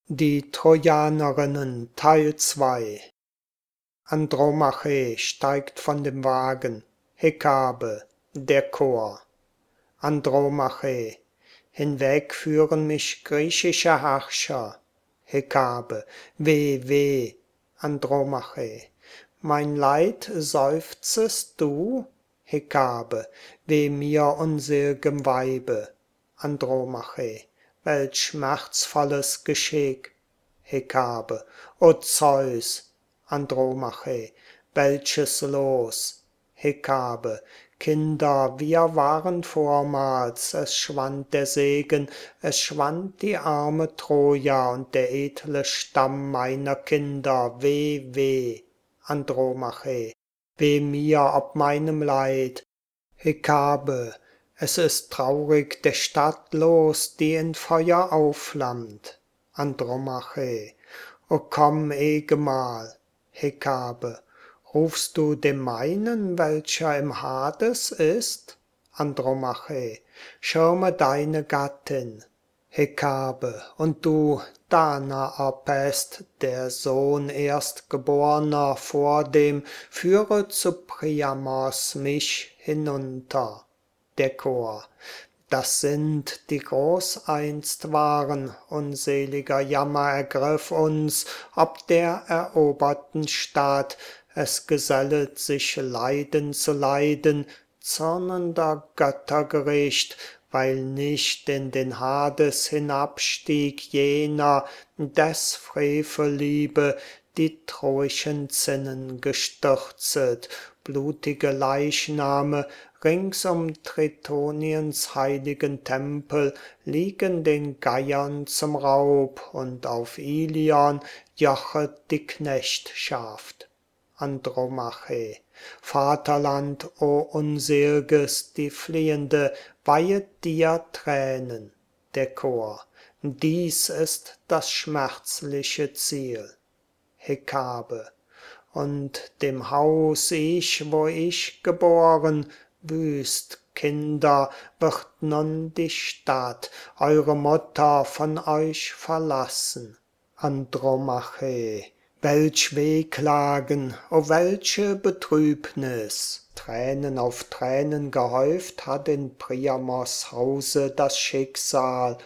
Die Trojanerinnen Teil 2. Andromache steigt von dem Wagen. Hekabe, der Chor. Andromache, hinweg führen mich griechische Herrscher. Hekabe, weh, weh. Andromache, mein Leid seufzest du? Hekabe, weh mir unsel'gem Weibe. Andromache, welch schmerzvolles Geschick. Hekabe, o Zeus. Andromache, welches Los. Hekabe, Kinder, wir waren vormals, es schwand der Segen, es schwand die arme Troja und der edle Stamm meiner Kinder, weh, weh. Andromache, weh mir ob meinem Leid. Hekabe, es ist traurig der Stadt los, die in Feuer aufflammt. Andromache, o komm, Gemahl. Hekabe, rufst du dem meinen, welcher im Hades ist? Andromache, schirme deine Gattin. Hekabe, und du, Danaerpest, der Sohn erstgeborner, vordem, führe zu Priamos mich hinunter. Der Chor, das sind, die groß einst waren, unseliger Jammer ergriff uns, ob der eroberten Stadt, es gesellet sich Leiden zu Leiden, zürnender Göttergericht, weil nicht in den Hades hinabstieg jener, des Frevelliebe die troischen Zinnen gestürzet, blutige Leichname rings um Tritoniens heiligen Tempel liegen den Geiern zum Raub, und auf Ilion jochet die Knechtschaft. Andromache, Vaterland, o unsel'ges, die Fliehende weihet dir Tränen. Der Chor, dies ist das schmerzliche Ziel. Hekabe, und dem Haus ich, wo ich geboren, wüst, Kinder, wird nun die Stadt, eure Mutter von euch verlassen. Andromache, welch Wehklagen, o welche Betrübnis! Tränen auf Tränen gehäuft hat in Priamos Hause das Schicksal,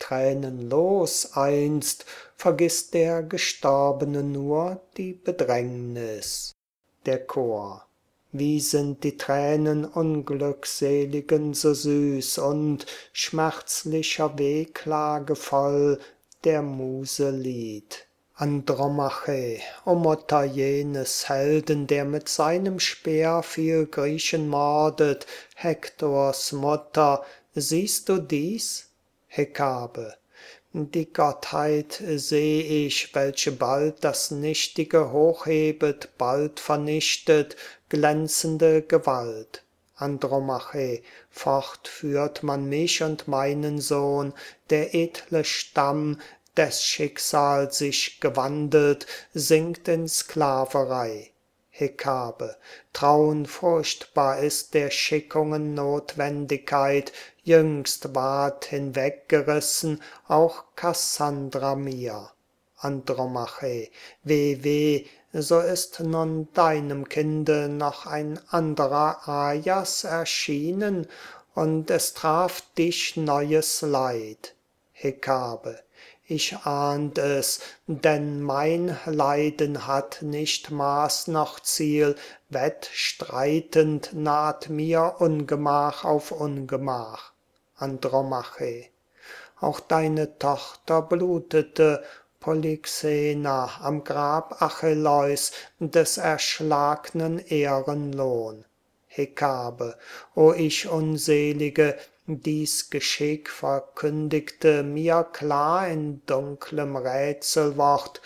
tränenlos einst vergisst der Gestorbene nur die Bedrängnis. Der Chor, wie sind die Tränen Unglückseligen so süß und schmerzlicher Wehklage voll der Muse Lied. Andromache, o Mutter jenes Helden, der mit seinem Speer viel Griechen mordet, Hektors Mutter, siehst du dies? Hekabe, die Gottheit seh ich, welche bald das Nichtige hochhebet, bald vernichtet, glänzende Gewalt. Andromache, fort führt man mich und meinen Sohn, der edle Stamm, des Schicksal sich gewandelt, sinkt in Sklaverei. Hekabe, Traun furchtbar ist der Schickungen Notwendigkeit, jüngst ward hinweggerissen auch Kassandra mir. Andromache, weh, weh, so ist nun deinem Kinde noch ein anderer Ajas erschienen, und es traf dich neues Leid. Hekabe, ich ahnt es, denn mein Leiden hat nicht Maß noch Ziel, wettstreitend naht mir Ungemach auf Ungemach. Andromache, auch deine Tochter blutete, Polyxena, am Grab Achilleus, des erschlagnen Ehrenlohn. Hekabe, o ich Unselige, dies Geschick verkündigte mir klar in dunklem Rätselwort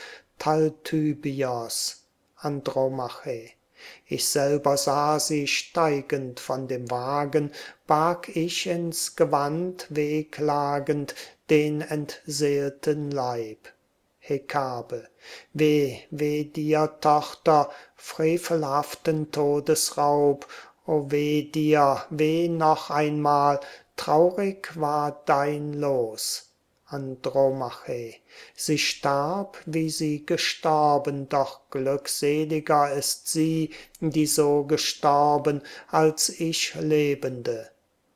Talthybios. Andromache, ich selber sah sie steigend von dem Wagen, barg ich ins Gewand wehklagend den entseelten Leib. Hekabe, weh, weh dir, Tochter, frevelhaften Todesraub, o weh dir, weh noch einmal, traurig war dein Los. Andromache. Sie starb, wie sie gestorben, doch glückseliger ist sie, die so gestorben, als ich Lebende.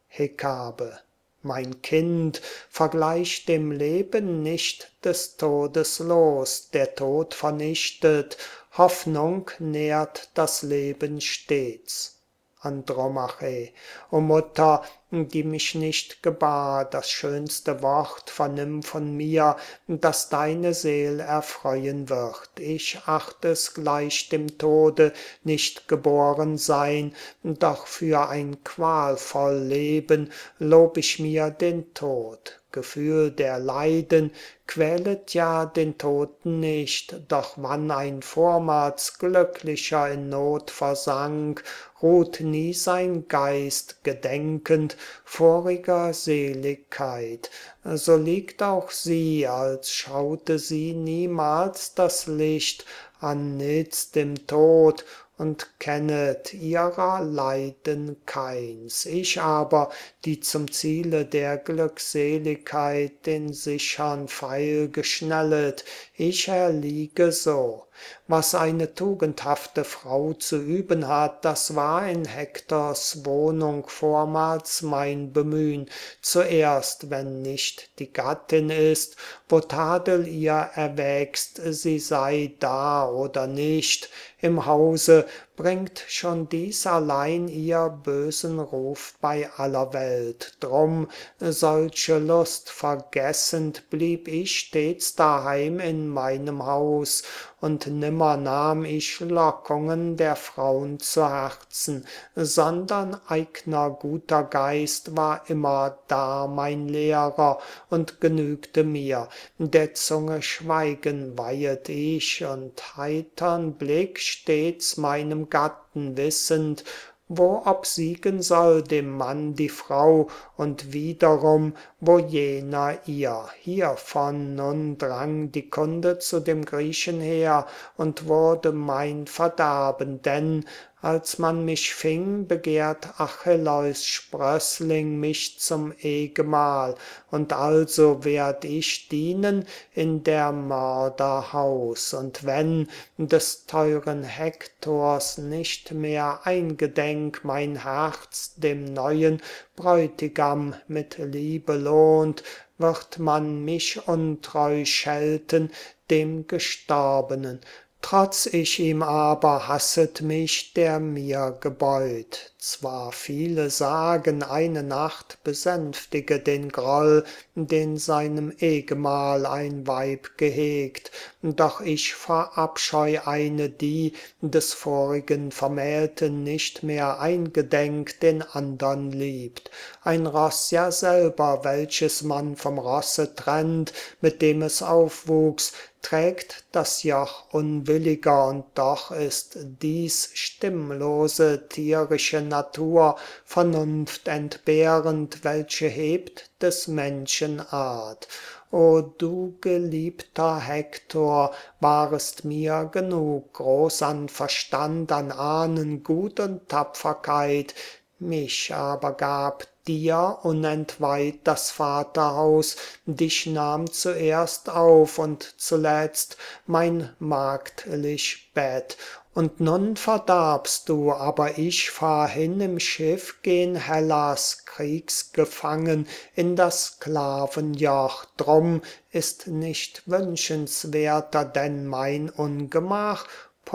Hekabe. Mein Kind, vergleich dem Leben nicht des Todes los, der Tod vernichtet, Hoffnung nährt das Leben stets. Andromache. O Mutter, die mich nicht gebar, das schönste Wort vernimm von mir, das deine Seel erfreuen wird. Ich acht es gleich dem Tode, nicht geboren sein, doch für ein qualvoll Leben lob ich mir den Tod. Gefühl der Leiden quälet ja den Toten nicht, doch wann ein vormals Glücklicher in Not versank, ruht nie sein Geist gedenkend voriger Seligkeit. So liegt auch sie, als schaute sie niemals das Licht, annitz dem Tod und kennet ihrer Leiden keins. Ich aber, die zum Ziele der Glückseligkeit den sichern Pfeil geschnellet, ich erliege so. Was eine tugendhafte Frau zu üben hat, das war in Hektors Wohnung vormals mein Bemühn. Zuerst, wenn nicht die Gattin ist, wo Tadel ihr erwächst, sie sei da oder nicht, im Hause bringt schon dies allein ihr bösen Ruf bei aller Welt. Drum, solche Lust vergessend, blieb ich stets daheim in meinem Haus, und nimmer nahm ich Lockungen der Frauen zu Herzen, sondern eigner guter Geist war immer da mein Lehrer und genügte mir. Der Zunge Schweigen weihet ich und heitern Blick stets meinem Gatten wissend, wo obsiegen soll dem Mann die Frau und wiederum, wo jener ihr. Hiervon nun drang die Kunde zu dem Griechen her und wurde mein Verderben, denn als man mich fing, begehrt Achilleus Sprössling mich zum Ehgemahl, und also werd ich dienen in der Mörder Haus, und wenn des teuren Hektors nicht mehr eingedenk mein Herz dem neuen Bräutigam mit Liebe lohnt, wird man mich untreu schelten dem Gestorbenen. Trotz ich ihm aber, hasset mich, der mir gebeut. Zwar viele sagen, eine Nacht besänftige den Groll, den seinem Ehgemahl ein Weib gehegt, doch ich verabscheu eine, die des vorigen Vermählten nicht mehr eingedenk den andern liebt. Ein Ross ja selber, welches man vom Rosse trennt, mit dem es aufwuchs, trägt das Joch unwilliger, und doch ist dies stimmlose tierische Natur, Vernunft entbehrend, welche hebt des Menschen Art. O du geliebter Hektor, warest mir genug, groß an Verstand, an Ahnen, Gut und Tapferkeit, mich aber gab dir unentweiht das Vaterhaus, dich nahm zuerst auf und zuletzt mein magdlich Bett. Und nun verdarbst du, aber ich fahr hin im Schiff gen Hellas, kriegsgefangen in das Sklavenjoch. Drum ist nicht wünschenswerter denn mein Ungemach,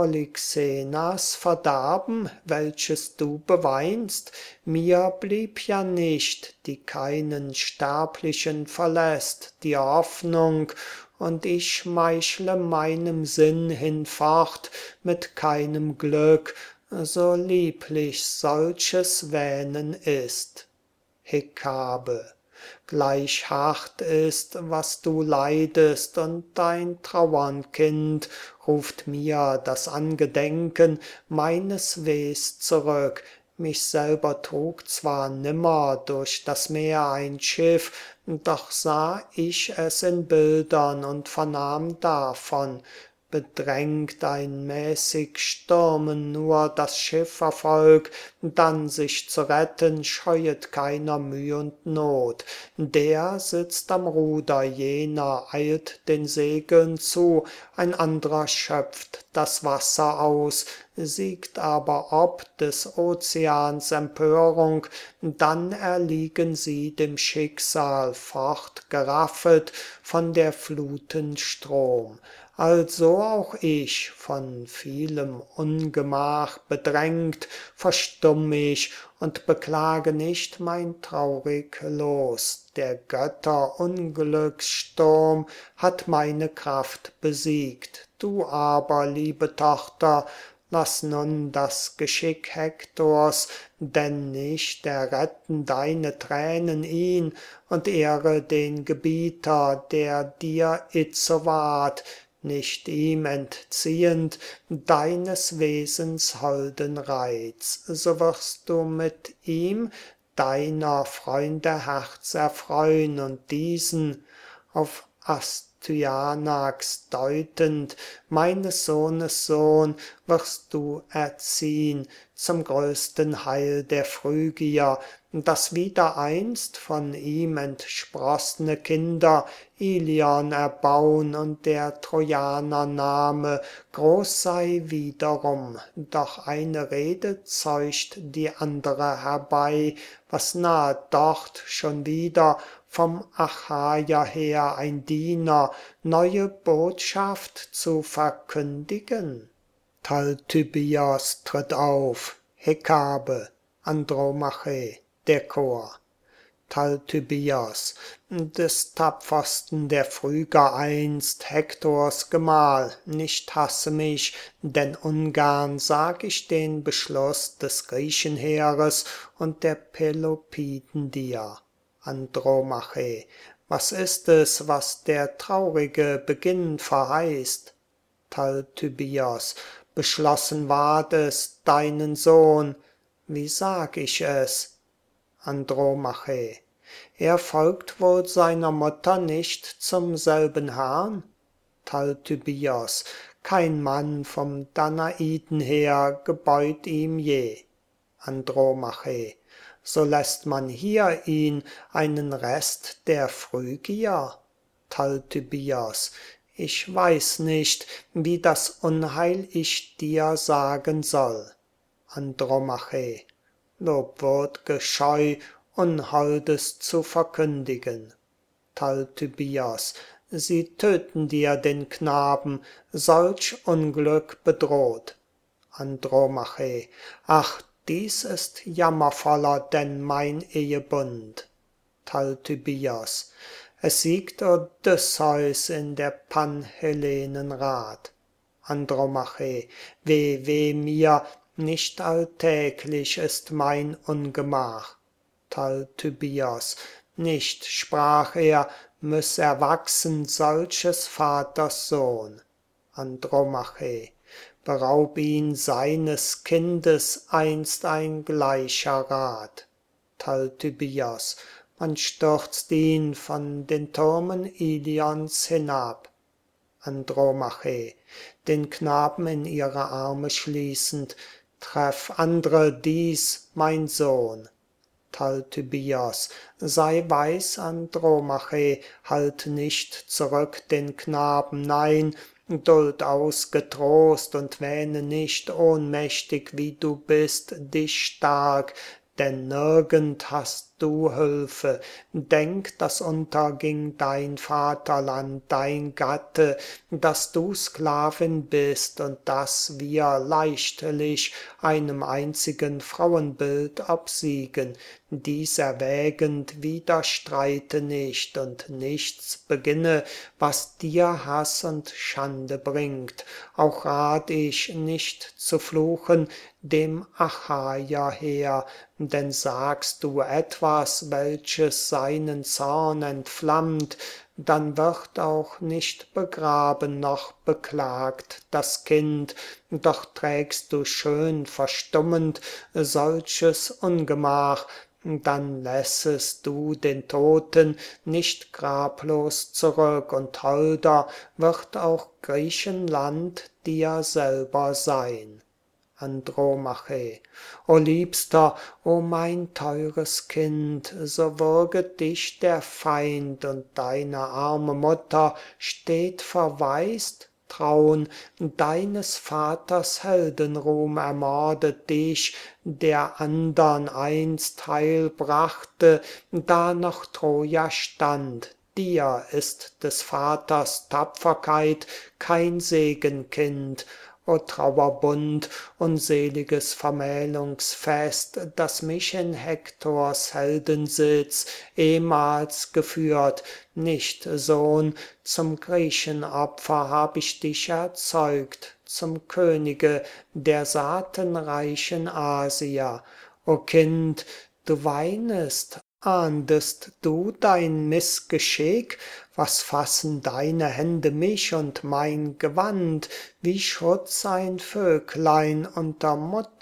Polyxenas Verderben, welches du beweinst. Mir blieb ja nicht, die keinen Sterblichen verlässt, die Hoffnung, und ich schmeichle meinem Sinn hinfort mit keinem Glück, so lieblich solches Wähnen ist. Hekabe. Gleich hart ist, was du leidest, und dein Trauern, Kind, ruft mir das Angedenken meines Wehs zurück. Mich selber trug zwar nimmer durch das Meer ein Schiff, doch sah ich es in Bildern und vernahm davon. bedrängt ein mäßig Stürmen nur das Schiffervolk, dann sich zu retten scheuet keiner Müh und Not. Der sitzt am Ruder, jener eilt den Segeln zu, ein andrer schöpft das Wasser aus, siegt aber ob des Ozeans Empörung, dann erliegen sie dem Schicksal fortgeraffet von der Fluten Strom. Also auch ich, von vielem Ungemach bedrängt, verstumm ich und beklage nicht mein traurig Los. Der Götter Unglückssturm hat meine Kraft besiegt. Du aber, liebe Tochter, lass nun das Geschick Hektors, denn nicht erretten deine Tränen ihn, und ehre den Gebieter, der dir itzo ward, nicht ihm entziehend deines Wesens holden Reiz, so wirst du mit ihm deiner Freunde Herz erfreun und diesen auf Astyanax deutend, meines Sohnes Sohn, wirst du erziehn zum größten Heil der Phrygier, dass wieder einst von ihm entsprossene Kinder Ilion erbaun und der Trojaner Name groß sei wiederum. Doch eine Rede zeucht die andere herbei, was nahet dort schon wieder vom Achaier her ein Diener, neue Botschaft zu verkündigen? Talthybios tritt auf, Hekabe, Andromache, der Chor. Talthybios, des tapfersten der Phryger einst, Hektors Gemahl, nicht hasse mich, denn ungern sag ich den Beschluss des Griechenheeres und der Pelopiden dir. Andromache, was ist es, was der traurige Beginn verheißt? Talthybios, beschlossen ward es, deinen Sohn, wie sag ich es? Andromache, er folgt wohl seiner Mutter nicht zum selben Herrn? Talthybios, kein Mann vom Danaiden her gebeut ihm je. Andromache, so lässt man hier ihn, einen Rest der Phrygier? Talthybios, ich weiß nicht, wie das Unheil ich dir sagen soll. Andromache, lobwürd'ge Scheu, Unholdes zu verkündigen. Talthybios, sie töten dir den Knaben, solch Unglück bedroht. Andromache, ach, dies ist jammervoller denn mein Ehebund. Talthybios, es siegt Odysseus in der Panhellenen Rat. Andromache, weh, weh mir, nicht alltäglich ist mein Ungemach. Talthybios, nicht, sprach er, müss erwachsen solches Vaters Sohn. Andromache, beraub ihn seines Kindes einst ein gleicher Rat. Talthybios, man stürzt ihn von den Türmen Ilions hinab. Andromache, den Knaben in ihre Arme schließend, treff andre dies, mein Sohn. Talthybios, sei weis, Andromache, halt nicht zurück den Knaben, nein, duld aus getrost und wähne nicht ohnmächtig wie du bist, dich stark, denn nirgend hast du Hülfe. Denk, dass unterging dein Vaterland, dein Gatte, dass du Sklavin bist und dass wir leichtlich einem einzigen Frauenbild obsiegen. Dies erwägend widerstreite nicht und nichts beginne, was dir Hass und Schande bringt. Auch rat ich nicht zu fluchen dem Achaier Heer, denn sagst du etwas, welches seinen Zorn entflammt, dann wird auch nicht begraben noch beklagt das Kind, doch trägst du schön verstummend solches Ungemach, dann lässest du den Toten nicht grablos zurück, und holder wird auch Griechenland dir selber sein. Andromache: O Liebster, o mein teures Kind, so würget dich der Feind, und deine arme Mutter steht verwaist. Traun, deines Vaters Heldenruhm ermordet dich, der andern einst Heil brachte, da noch Troja stand. Dir ist des Vaters Tapferkeit kein Segenkind. O Trauerbund, unseliges Vermählungsfest, das mich in Hektors Heldensitz ehmals geführt, nicht, Sohn, zum Griechenopfer hab ich dich erzeugt, zum Könige der saatenreichen Asier. O Kind, du weinest, ahndest du dein Missgeschick? Was fassen deine Hände mich und mein Gewand? Wie Schutz ein Vöglein unter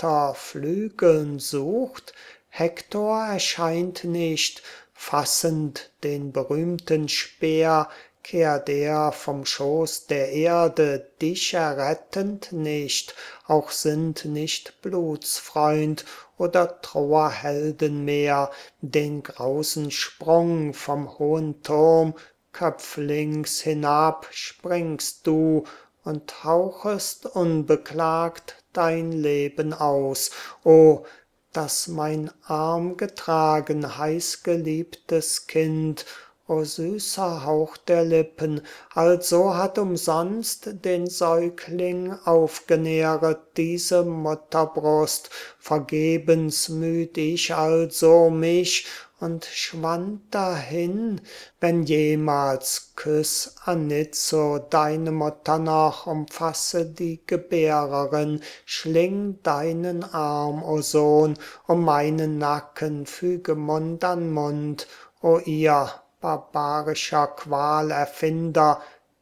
Mutterflügeln sucht? Hektor erscheint nicht, fassend den berühmten Speer, kehrt er vom Schoß der Erde, dich errettend nicht, auch sind nicht Blutsfreund oder Trauerhelden mehr, den grausen Sprung vom hohen Turm köpflings hinab springst du und hauchest unbeklagt dein Leben aus. O, dass mein Arm getragen, heißgeliebtes Kind, o süßer Hauch der Lippen, also hat umsonst den Säugling aufgenähret diese Mutterbrust, vergebens müht ich also mich und schwand dahin, wenn jemals küss Anitzo deine Mutter noch, umfasse die Gebärerin, schling deinen Arm, o Sohn, um meinen Nacken, füge Mund an Mund, o ihr barbarischer Qualerfinder,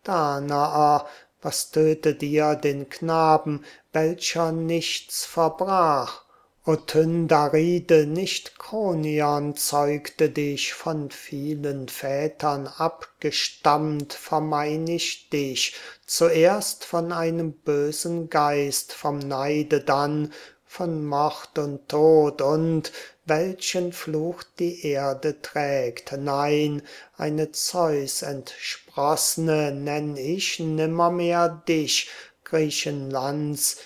Danaer, was tötet ihr den Knaben, welcher nichts verbrach? O Tyndaride, nicht Kronion zeugte dich, von vielen Vätern abgestammt, vermein ich dich, zuerst von einem bösen Geist, vom Neide dann, von Mord und Tod und welchen Fluch die Erde trägt. Nein, eine Zeus entsprossne nenn ich nimmermehr dich, Griechenlands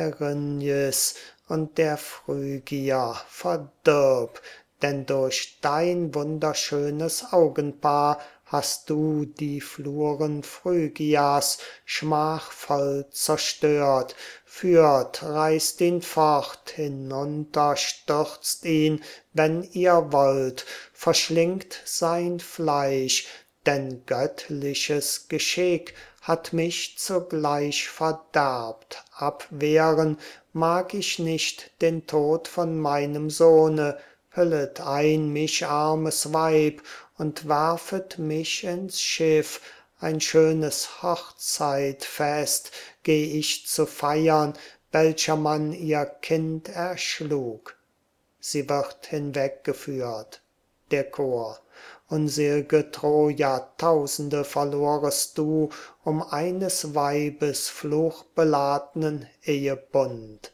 Erinyes und der Phrygier verdirb, denn durch dein wunderschönes Augenpaar hast du die Fluren Phrygias schmachvoll zerstört. Führt, reißt ihn fort, hinunter stürzt ihn, wenn ihr wollt, verschlingt sein Fleisch, denn göttliches Geschick hat mich zugleich verderbt. Abwehren mag ich nicht den Tod von meinem Sohne, hüllet ein mich, armes Weib, und werfet mich ins Schiff, ein schönes Hochzeitfest geh ich zu feiern, welcher Mann ihr Kind erschlug. Sie wird hinweggeführt. Der Chor: Unsel'ge Troja, Tausende verlorest du um eines Weibes fluchbeladnen Ehebund.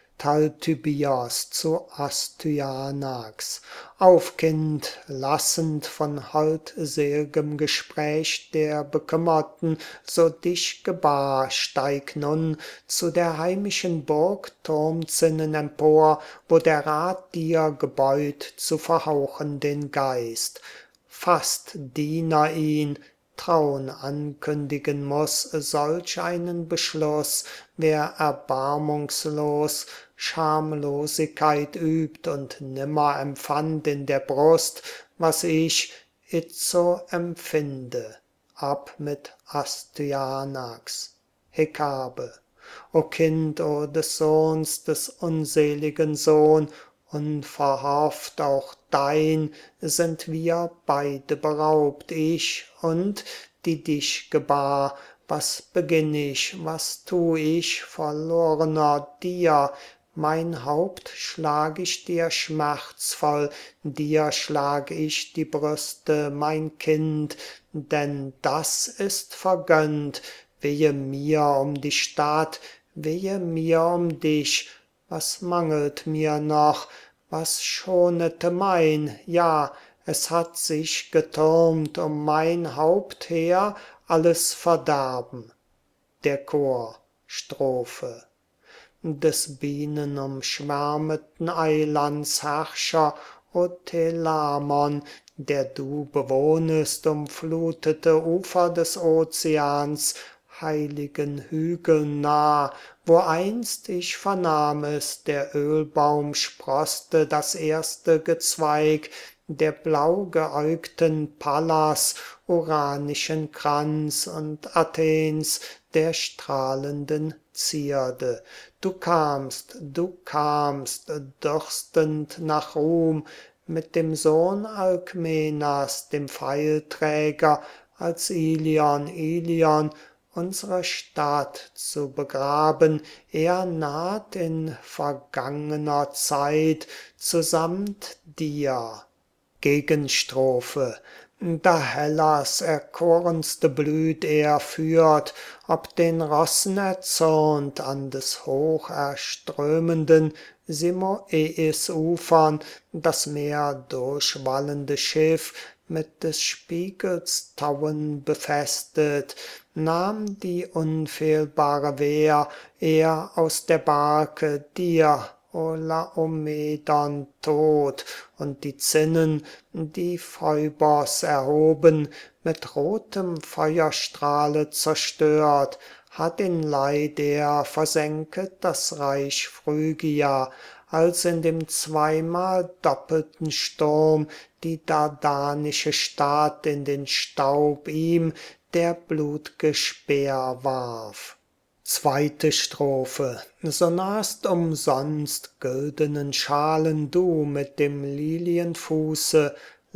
Talthybios zu Astyanax: Auf, Kind, lassend von holdsel'gem Gespräch der Bekümmerten, so dich gebar, steig nun zu der heimischen Burg Turmzinnen empor, wo der Rat dir gebeut zu verhauchen den Geist. Fasst Diener ihn, Traun ankündigen muß solch einen Beschluss, wer erbarmungslos Schamlosigkeit übt und nimmer empfand in der Brust, was ich itzo empfinde. Ab mit Astyanax. Hekabe: O Kind, o des Sohns, des unseligen Sohn, unverhofft auch dein sind wir beide beraubt, ich und die dich gebar. Was beginn ich, was tu ich, verlorener dir? mein Haupt schlag ich dir schmerzvoll, dir schlag ich die Brüste, mein Kind, denn das ist vergönnt. Wehe mir um die Stadt, wehe mir um dich, was mangelt mir noch, was schonete mein, ja, es hat sich getürmt um mein Haupt her alles Verderben. Der Chor, Strophe. Des bienenumschwärmeten Eilands Herrscher, o Telamon, der du bewohnest umflutete Ufer des Ozeans, heiligen Hügeln nah, wo einst ich vernahm es, der Ölbaum sproßte das erste Gezweig, der blaugeäugten Pallas uranischen Kranz und Athens der strahlenden Zierde. Du kamst, dürstend nach Ruhm, mit dem Sohn Alkmenas, dem Pfeilträger, als Ilion, unsere Stadt zu begraben. Er naht in vergangener Zeit zusamt dir. Gegenstrophe. Da Hellas erkorenste Blüt er führt, ob den Rossen erzürnt an des hocherströmenden Simoeis Ufern, das Meer durchwallende Schiff mit des Spiegels Tauen befestet, nahm die unfehlbare Wehr er aus der Barke dir, o Laomedon, tot, und die Zinnen, die Phoebos erhoben, mit rotem Feuerstrahle zerstört, hat in Leid er versenket das Reich Phrygia, als in dem zweimal doppelten Sturm die dardanische Stadt in den Staub ihm der blut'ge Speer warf. Zweite Strophe. So nahst umsonst güldenen Schalen du mit dem Lilienfuße,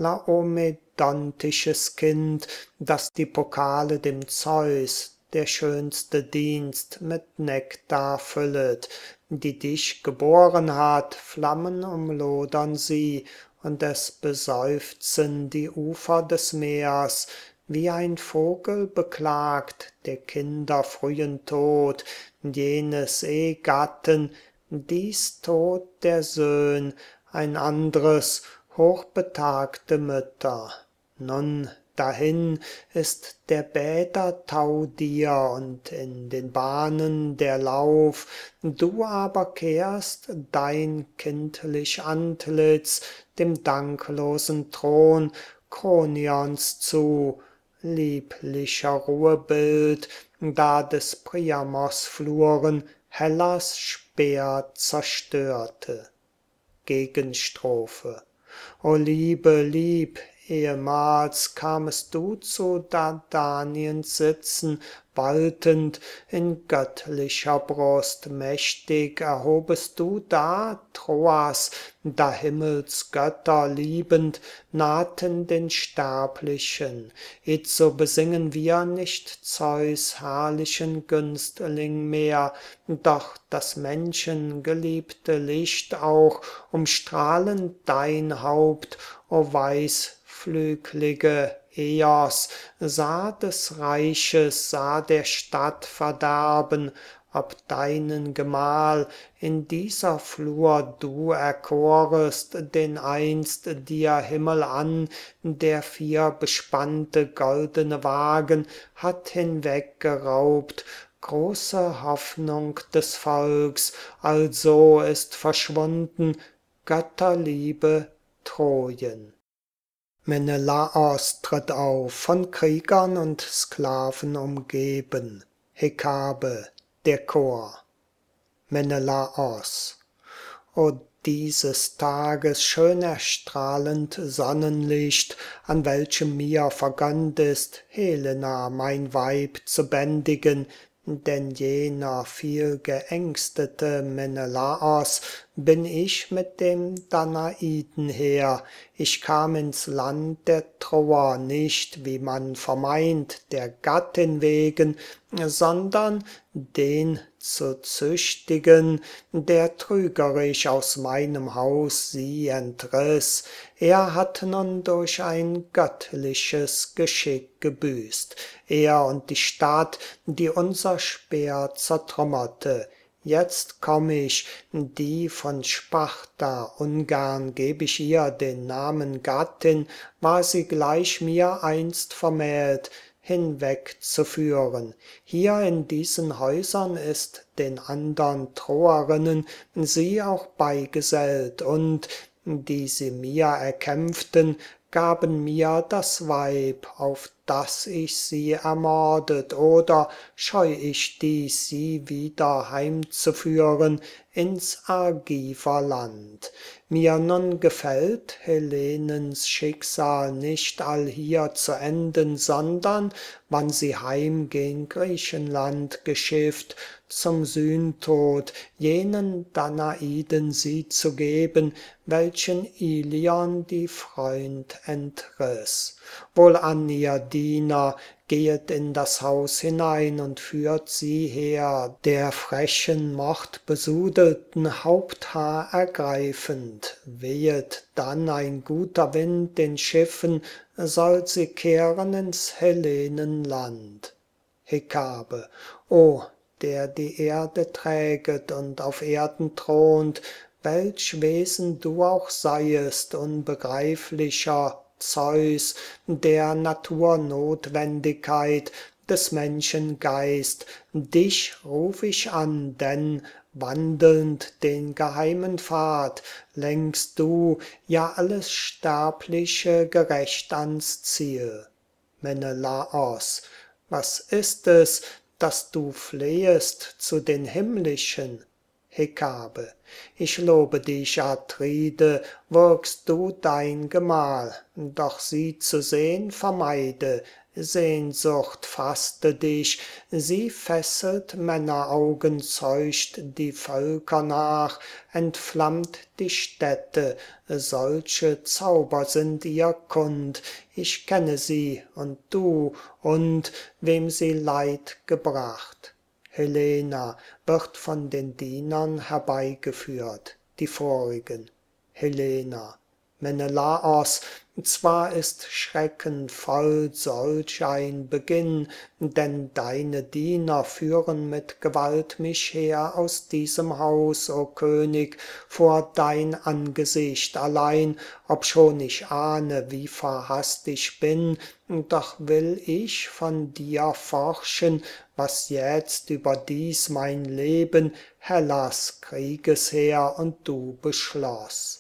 laomedontisches Kind, das die Pokale dem Zeus, der schönste Dienst, mit Nektar füllet, die dich geboren hat, Flammen umlodern sie, und es beseufzen die Ufer des Meers, wie ein Vogel beklagt der Kinder frühen Tod, jenes Gatten, dies Tod der Söhn, ein andres hochbetagte Mütter. Nun dahin ist der Bäder Tau dir und in den Bahnen der Lauf, du aber kehrst dein kindlich Antlitz dem danklosen Thron Kronions zu, lieblicher Ruhebild, da des Priamos Fluren Hellas Speer zerstörte. Gegenstrophe. O Liebe, lieb, ehemals kamest du zu Dardaniens Sitzen, waltend in göttlicher Brust, mächtig erhobest du da Troas, da Himmelsgötter liebend nahten den Sterblichen. Itzo besingen wir nicht Zeus herrlichen Günstling mehr, doch das menschengeliebte Licht auch umstrahlend dein Haupt, o weißflüglige Eos, sah des Reiches, sah der Stadt Verderben, ob deinen Gemahl in dieser Flur du erkorest, den einst dir himmelan der vierbespannte goldene Wagen hat hinweggeraubt, große Hoffnung des Volks, also ist verschwunden Götterliebe Trojen. Menelaos tritt auf, von Kriegern und Sklaven umgeben. Hekabe, der Chor. Menelaos. O dieses Tages schön erstrahlend Sonnenlicht, an welchem mir vergönnt ist, Helena, mein Weib, zu bändigen, denn jener viel geängstete Menelaos bin ich mit dem Danaiden her. Ich kam ins Land der Troer nicht, wie man vermeint, der Gattin wegen, sondern den zu züchtigen, der trügerisch aus meinem Haus sie entriss. Er hat nun durch ein göttliches Geschick gebüßt, er und die Stadt, die unser Speer zertrümmerte. Jetzt komm ich, die von Sparta, ungern geb ich ihr den Namen Gattin, war sie gleich mir einst vermählt, hinwegzuführen. Hier in diesen Häusern ist den andern Troerinnen sie auch beigesellt, und, die sie mir erkämpften, gaben mir das Weib, auf dass ich sie ermordet, oder scheu ich dies, sie wieder heimzuführen ins Argiverland. Mir nun gefällt Helenens Schicksal nicht allhier zu enden, sondern, wann sie heim gen Griechenland geschifft, zum Sühntod jenen Danaiden sie zu geben, welchen Ilion die Freund entriss. Wohlan, ihr Diener, gehet in das Haus hinein und führt sie her, der frechen mordbesudelten Haupthaar ergreifend. Wehet dann ein guter Wind den Schiffen, soll sie kehren ins Helenenland. Hekabe, o, der die Erde träget und auf Erden thront, welch Wesen du auch seiest, unbegreiflicher Zeus, der Naturnotwendigkeit, des Menschen Geist, dich ruf ich an, denn wandelnd den geheimen Pfad lenkst du ja alles Sterbliche gerecht ans Ziel. Menelaos, was ist es, dass du flehest zu den Himmlischen? Hekabe, ich lobe dich, Atride, wirkst du dein Gemahl, doch sie zu sehn vermeide, Sehnsucht fasste dich, sie fesselt Männeraugen, zeucht die Völker nach, entflammt die Städte, solche Zauber sind ihr kund, ich kenne sie und du, und wem sie Leid gebracht. Helena wird von den Dienern herbeigeführt, die vorigen. Helena, Menelaos, zwar ist schreckenvoll solch ein Beginn, denn deine Diener führen mit Gewalt mich her aus diesem Haus, o König, vor dein Angesicht allein, obschon ich ahne, wie verhaßt ich bin, doch will ich von dir forschen, was jetzt überdies mein Leben Hellas Kriegesheer und du beschloss.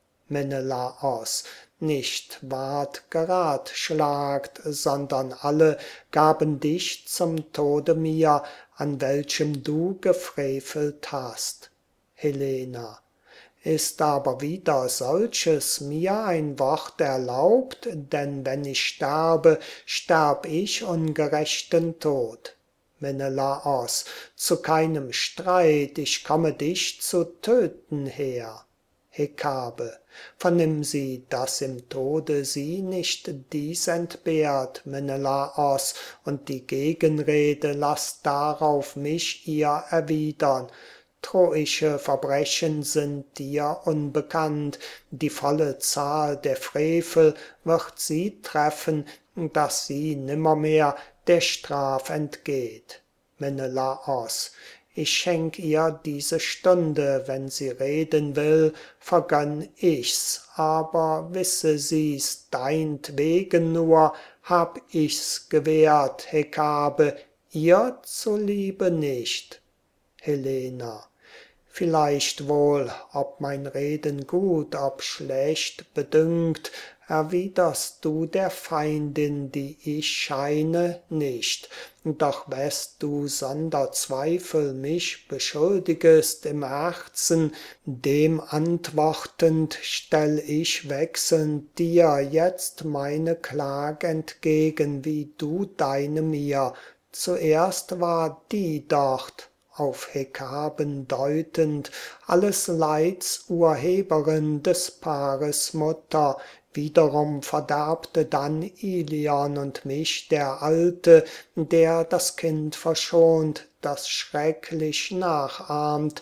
Menelaos, nicht ward geratschlagt, sondern alle gaben dich zum Tode mir, an welchem du gefrevelt hast. Helena, ist aber wieder solches mir ein Wort erlaubt, denn wenn ich sterbe, sterb ich ungerechten Tod. Menelaos, zu keinem Streit, ich komme dich zu töten her. Hekabe, vernimm sie, dass im Tode sie nicht dies entbehrt, Menelaos, und die Gegenrede lass darauf mich ihr erwidern. Troische Verbrechen sind dir unbekannt, die volle Zahl der Frevel wird sie treffen, dass sie nimmermehr der Straf entgeht. Menelaos, ich schenk ihr diese Stunde, wenn sie reden will, vergönn ich's, aber wisse sie's, deintwegen nur hab ich's gewährt, Hekabe, ihr zuliebe nicht. Helena, vielleicht wohl, ob mein Reden gut, ob schlecht bedünkt, erwiderst du der Feindin, die ich scheine, nicht. Doch wes du sonder Zweifel mich beschuldigest im Herzen, dem antwortend stell ich wechselnd dir jetzt meine Klag entgegen, wie du deine mir. Zuerst war die dort, auf Hekaben deutend, alles Leids Urheberin, des Paares Mutter. Wiederum verderbte dann Ilion und mich der Alte, der das Kind verschont, das schrecklich nachahmt,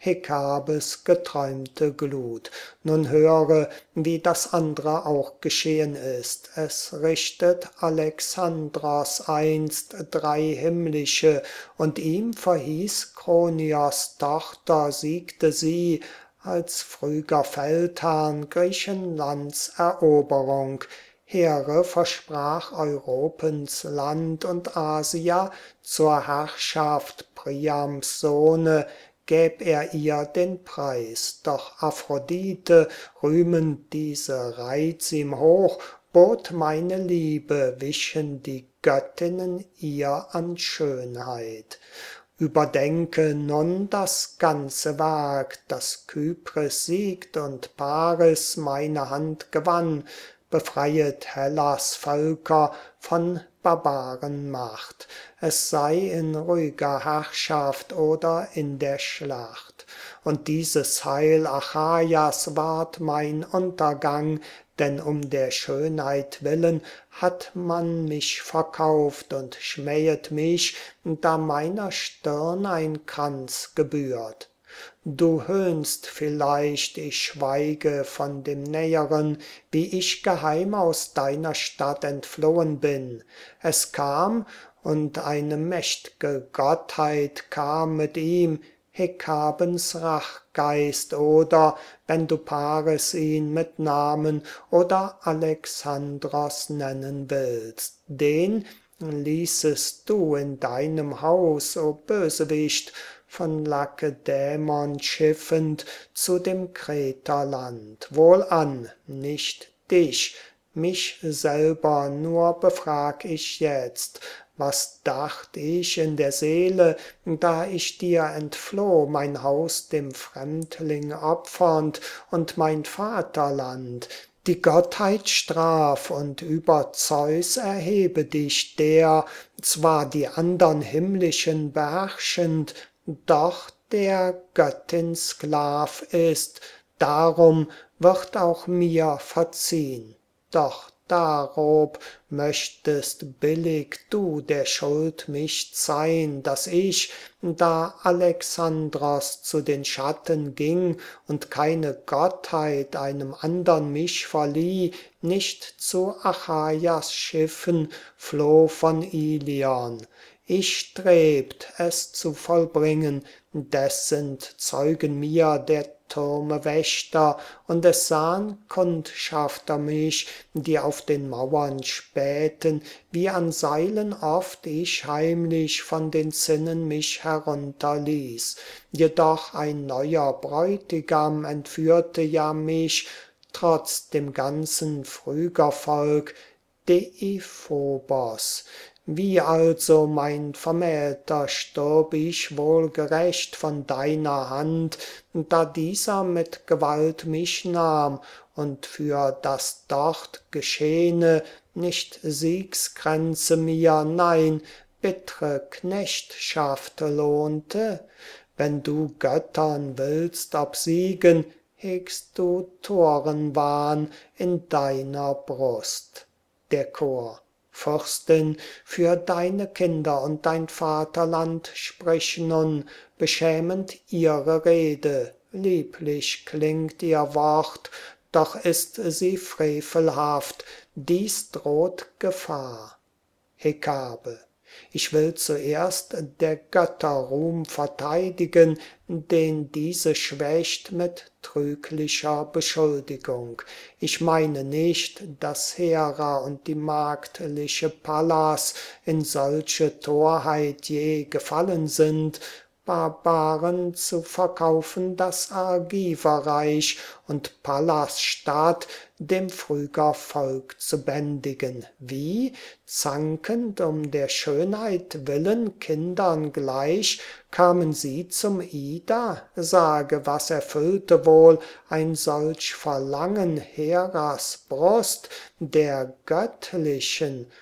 Hekabes geträumte Glut. Nun höre, wie das andre auch geschehen ist. Es richtet Alexandros einst drei himmlische, und ihm verhieß Kronios Tochter, siegte sie, als früger Feldherrn Griechenlands Eroberung. Here versprach Europens Land und Asia zur Herrschaft Priams Sohne, gäb er ihr den Preis. Doch Aphrodite, rühmend diese Reiz ihm hoch, bot meine Liebe, wichen die Göttinnen ihr an Schönheit. Überdenke nun das ganze Werk, das Kypris siegt und Paris meine Hand gewann, befreiet Hellas Völker von Barbarenmacht, es sei in ruhiger Herrschaft oder in der Schlacht. Und dieses Heil Achaias ward mein Untergang, denn um der Schönheit willen hat man mich verkauft und schmähet mich, da meiner Stirn ein Kranz gebührt. Du höhnst vielleicht, ich schweige von dem Näheren, wie ich geheim aus deiner Stadt entflohen bin. Es kam, und eine mächt'ge Gottheit kam mit ihm, Hekabens Rachgeist, oder, wenn du Paris ihn mit Namen oder Alexandros nennen willst, den ließest du in deinem Haus, o Bösewicht, von Lakedämon schiffend zu dem Kreterland. Wohlan, nicht dich, mich selber nur befrag ich jetzt, was dacht ich in der Seele, da ich dir entfloh, mein Haus dem Fremdling opfernd und mein Vaterland. Die Gottheit straf und über Zeus erhebe dich, der, zwar die andern himmlischen beherrschend, doch der Göttin Sklav ist, darum wird auch mir verziehn. Doch darob möchtest billig du der Schuld mich zeihn, dass ich, da Alexandros zu den Schatten ging und keine Gottheit einem andern mich verlieh, nicht zu Achaias Schiffen floh von Ilion. Ich strebt, es zu vollbringen, des sind Zeugen mir der Türme Wächter, und es sahn Kundschafter mich, die auf den Mauern spähten, wie an Seilen oft ich heimlich von den Zinnen mich herunterließ. Jedoch ein neuer Bräutigam entführte ja mich, trotz dem ganzen Phrygervolk, Dephobos. Wie also, mein Vermählter, stürb ich wohl gerecht von deiner Hand, da dieser mit Gewalt mich nahm und für das dort Geschehene nicht Siegskränze mir, nein, bittre Knechtschaft lohnte? Wenn du Göttern willst obsiegen, hegst du Torenwahn in deiner Brust. Der Chor: Fürstin, für deine Kinder und dein Vaterland sprich nun, beschämend ihre Rede, lieblich klingt ihr Wort, doch ist sie frevelhaft, dies droht Gefahr. Hekabe: Ich will zuerst der Götter Ruhm verteidigen, den diese schwächt mit trüglicher Beschuldigung. Ich meine nicht, dass Hera und die magdliche Pallas in solche Torheit je gefallen sind, Barbaren zu verkaufen das Argiverreich und Pallas Stadt dem Phrygervolk zu bändigen. Wie? Zankend um der Schönheit willen, Kindern gleich, kamen sie zum Ida? Sage, was erfüllte wohl ein solch Verlangen Heras Brust, der göttlichen?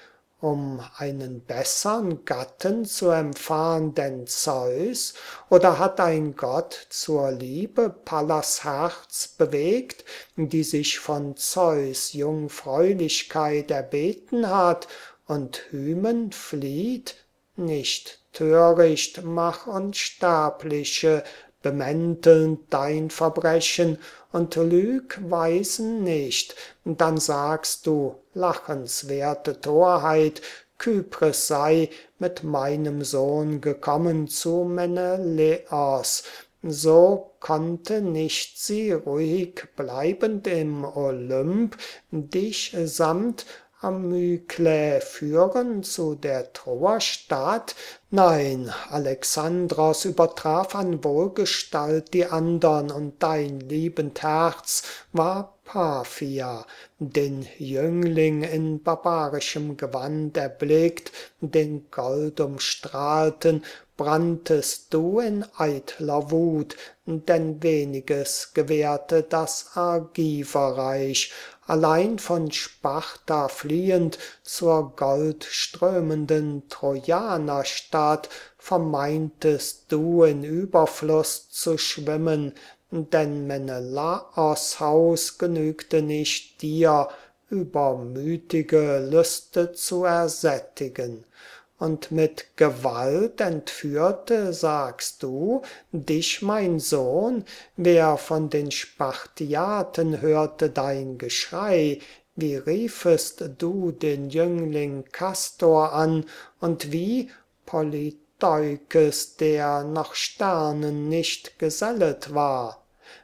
um einen bessern Gatten zu empfahen denn Zeus? Oder hat ein Gott zur Liebe Pallas Herz bewegt, die sich von Zeus Jungfräulichkeit erbeten hat und Hymen flieht? Nicht töricht, mach Unsterbliche, bemänteln dein Verbrechen und lüg Weisen nicht, dann sagst du, lachenswerte Torheit, Kypris sei mit meinem Sohn gekommen zu Menelaos, so konnte nicht sie ruhig bleibend im Olymp dich samt Amyklä führen zu der Troerstadt? Nein, Alexandros übertraf an Wohlgestalt die andern, und dein liebend Herz war Paphia. Den Jüngling in barbarischem Gewand erblickt, den goldumstrahlten, branntest du in eitler Wut, denn weniges gewährte das Argiverreich. Allein von Sparta fliehend zur goldströmenden Trojanerstadt vermeintest du in Überfluss zu schwimmen, denn Menelaos Haus genügte nicht dir, übermütige Lüste zu ersättigen. Und mit Gewalt entführte, sagst du, dich mein Sohn, wer von den Spartiaten hörte dein Geschrei, wie riefest du den Jüngling Kastor an, und wie Polydeukes, der noch Sternen nicht gesellet war?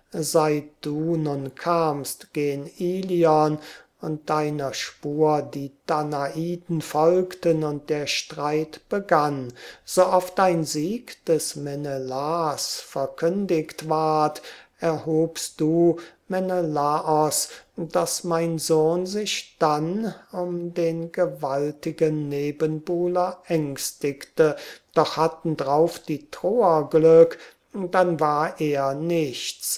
Seit du nun kamst gen Ilion und deiner Spur die Danaiden folgten und der Streit begann, so oft ein Sieg des Menelaos verkündigt ward, erhobst du, Menelaos, dass mein Sohn sich dann um den gewaltigen Nebenbuhler ängstigte, doch hatten drauf die Troer Glück, dann war er nichts,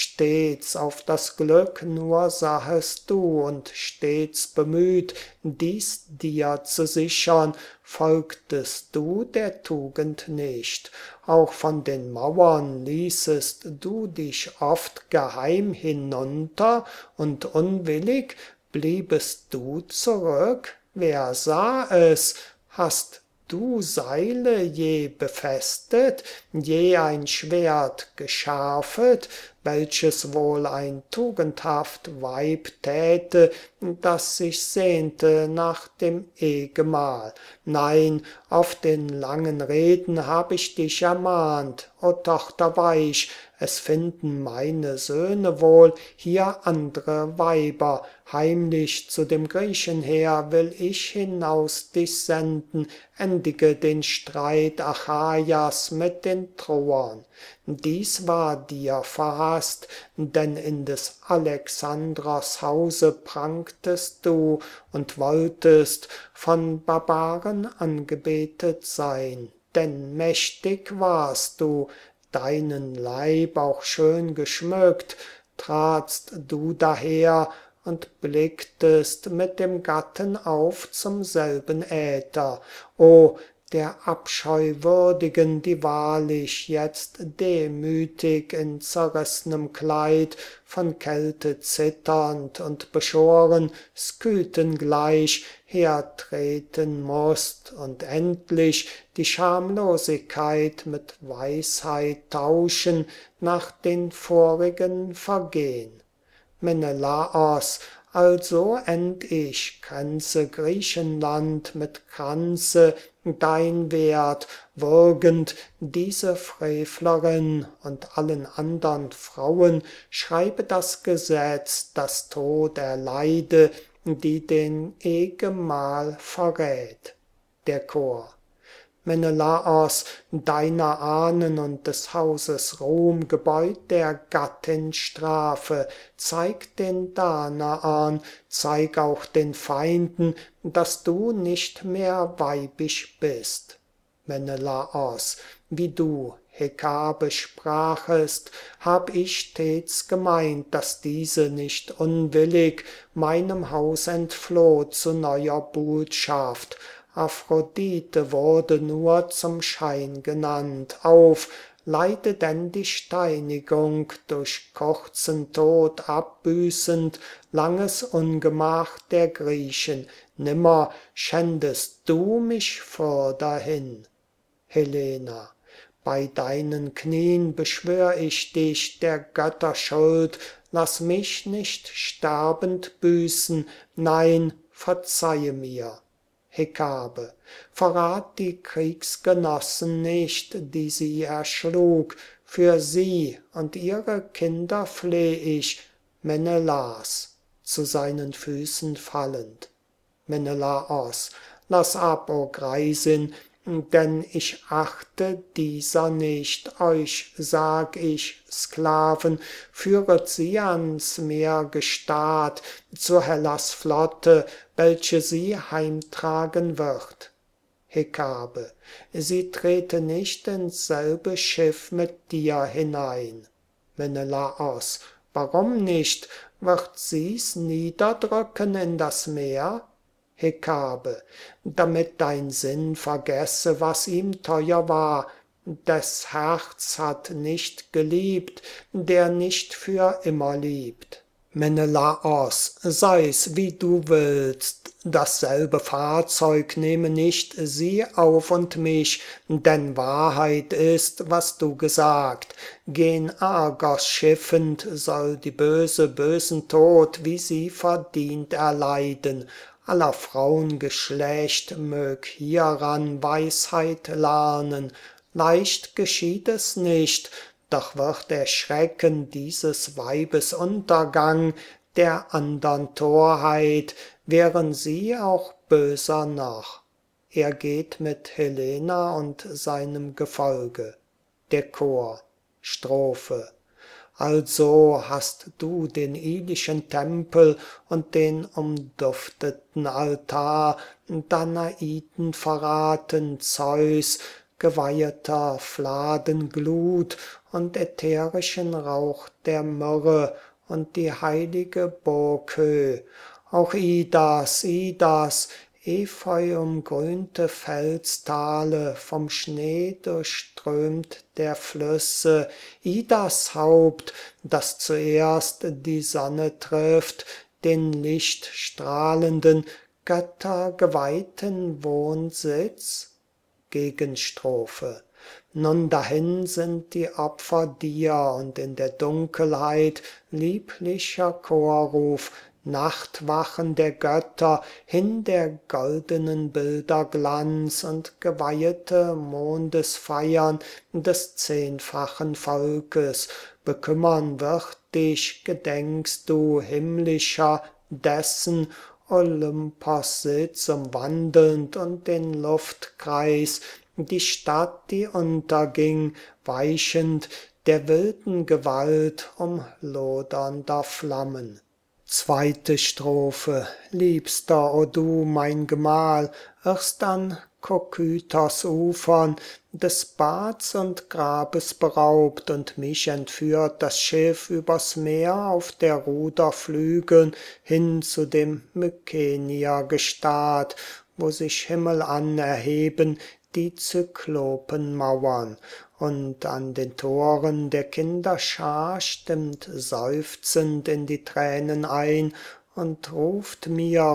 stets auf das Glück nur sahest du, und stets bemüht, dies dir zu sichern, folgtest du der Tugend nicht. Auch von den Mauern ließest du dich oft geheim hinunter, und unwillig bliebest du zurück. Wer sah es? Hast du Seile je befestet, je ein Schwert geschärfet, welches wohl ein tugendhaft Weib täte, das sich sehnte nach dem Ehgemahl? Nein, auf den langen Reden hab ich dich ermahnt, o Tochter weich, es finden meine Söhne wohl hier andre Weiber, heimlich zu dem Griechen her will ich hinaus dich senden, endige den Streit Achaias mit den Troern. Dies war dir verhasst, denn in des Alexandros Hause prangtest du und wolltest von Barbaren angebetet sein, denn mächtig warst du, deinen Leib auch schön geschmückt, tratst du daher und blicktest mit dem Gatten auf zum selben Äther. O, der Abscheu würdigen, die wahrlich jetzt demütig in zerriss'nem Kleid, von Kälte zitternd und beschoren, Skythen gleich hertreten mußt und endlich die Schamlosigkeit mit Weisheit tauschen nach den vorigen Vergehn. Menelaos, also end ich, kränze Griechenland mit Kranze, dein Wert, würgend diese Frevlerin und allen andern Frauen, schreibe das Gesetz, das Tod erleide, die den Ehgemahl verrät. Der Chor. Menelaos, deiner Ahnen und des Hauses Ruhm gebeut der Gattin Strafe, zeig den Danaern, zeig auch den Feinden, dass du nicht mehr weibisch bist. Menelaos, wie du, Hekabe, sprachest, hab ich stets gemeint, dass diese nicht unwillig meinem Haus entfloh zu neuer Buhlschaft, Aphrodite wurde nur zum Schein genannt. Auf, leide denn die Steinigung, durch kurzen Tod abbüßend, langes Ungemach der Griechen. Nimmer schändest du mich fürderhin. Helena, bei deinen Knien beschwör ich dich, der Götter Schuld, lass mich nicht sterbend büßen, nein, verzeihe mir. Hekabe, verrat die Kriegsgenossen nicht, die sie erschlug, für sie und ihre Kinder fleh ich, Menelaos, zu seinen Füßen fallend. Menelaos, lass ab, o Greisin, denn ich achte dieser nicht, euch sag ich, Sklaven, führet sie ans Meer Gestad, zu Hellas Flotte, welche sie heimtragen wird. Hekabe, sie trete nicht ins selbe Schiff mit dir hinein. Menelaos, warum nicht? Wird sie's niederdrücken in das Meer? Hekabe, damit dein Sinn vergesse, was ihm teuer war. Des Herz hat nicht geliebt, der nicht für immer liebt. Menelaos, sei's wie du willst, dasselbe Fahrzeug nehme nicht sie auf und mich, denn Wahrheit ist, was du gesagt. Gen Argos schiffend soll die Böse bösen Tod, wie sie verdient, erleiden. Aller Frauen Geschlecht mög hieran Weisheit lernen. Leicht geschieht es nicht, doch wird der Schrecken dieses Weibes Untergang der andern Torheit, wären sie auch böser noch. Er geht mit Helena und seinem Gefolge. Der Chor, Strophe. Also hast du den idischen Tempel und den umdufteten Altar Danaiten verraten, Zeus, geweiheter Fladenglut und ätherischen Rauch der Myrrhe und die heilige Burg Hö. Auch Idas, Efeu umgrünte Felstale, vom Schnee durchströmt der Flüsse, Idas Haupt, das zuerst die Sonne trifft, den lichtstrahlenden, göttergeweihten Wohnsitz? Gegenstrophe. Nun dahin sind die Opfer dir und in der Dunkelheit lieblicher Chorruf, Nachtwachen der Götter, hin der goldenen Bilder Glanz und geweihete Mondesfeiern des zehnfachen Volkes. Bekümmern wird dich, gedenkst du himmlischer, dessen Olympos Sitz umwandelnd und den Luftkreis, die Stadt, die unterging, weichend der wilden Gewalt umlodernder Flammen. Zweite Strophe. Liebster, o du, mein Gemahl, irrst an Kokytos Ufern, des Bads und Grabes beraubt, und mich entführt das Schiff übers Meer auf der Ruder Flügeln hin zu dem Mykenier Gestad, wo sich himmelan erheben die Zyklopenmauern, und an den Toren der Kinderschar stimmt seufzend in die Tränen ein und ruft,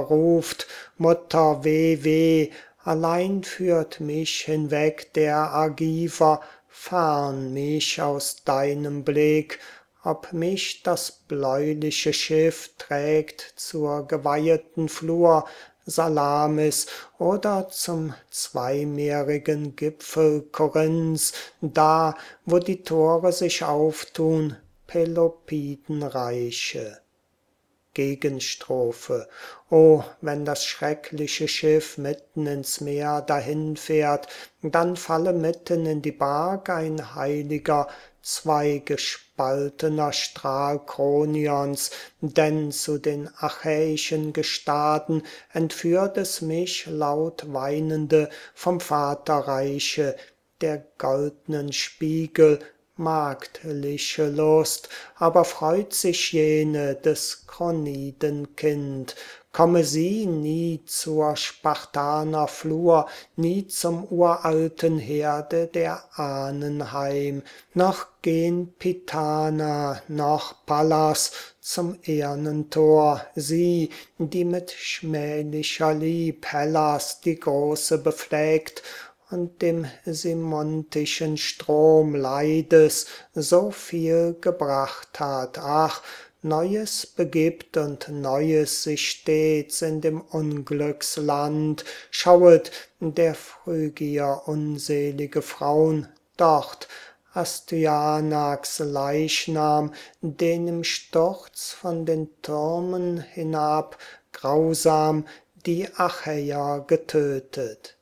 Mutter, weh, weh, allein führt mich hinweg der Argiver, fern mich aus deinem Blick, ob mich das bläuliche Schiff trägt zur geweiheten Flur Salamis oder zum zweimeerigen Gipfel Korinths, da, wo die Tore sich auftun, Pelopidenreiche. Gegenstrophe. O, wenn das schreckliche Schiff mitten ins Meer dahinfährt, dann falle mitten in die Bark ein heiliger, zweigespaltener Strahl Kronions, denn zu den achäischen Gestaden entführt es mich laut weinende vom Vaterreiche, der goldnen Spiegel, magdliche Lust, aber freut sich jene des Kroniden Kind, komme sie nie zur Spartaner Flur, nie zum uralten Herde der Ahnen heim, noch gen Pitana, noch Pallas zum ehernen Tor, sie, die mit schmählicher Lieb Hellas die Große bepflegt und dem simontischen Strom Leides so viel gebracht hat. Ach, Neues begibt und Neues sich stets in dem Unglücksland. Schauet, der Phrygier unselige Fraun, dort Astyanax Leichnam, den im Sturz von den Türmen hinab grausam die Achäer getötet.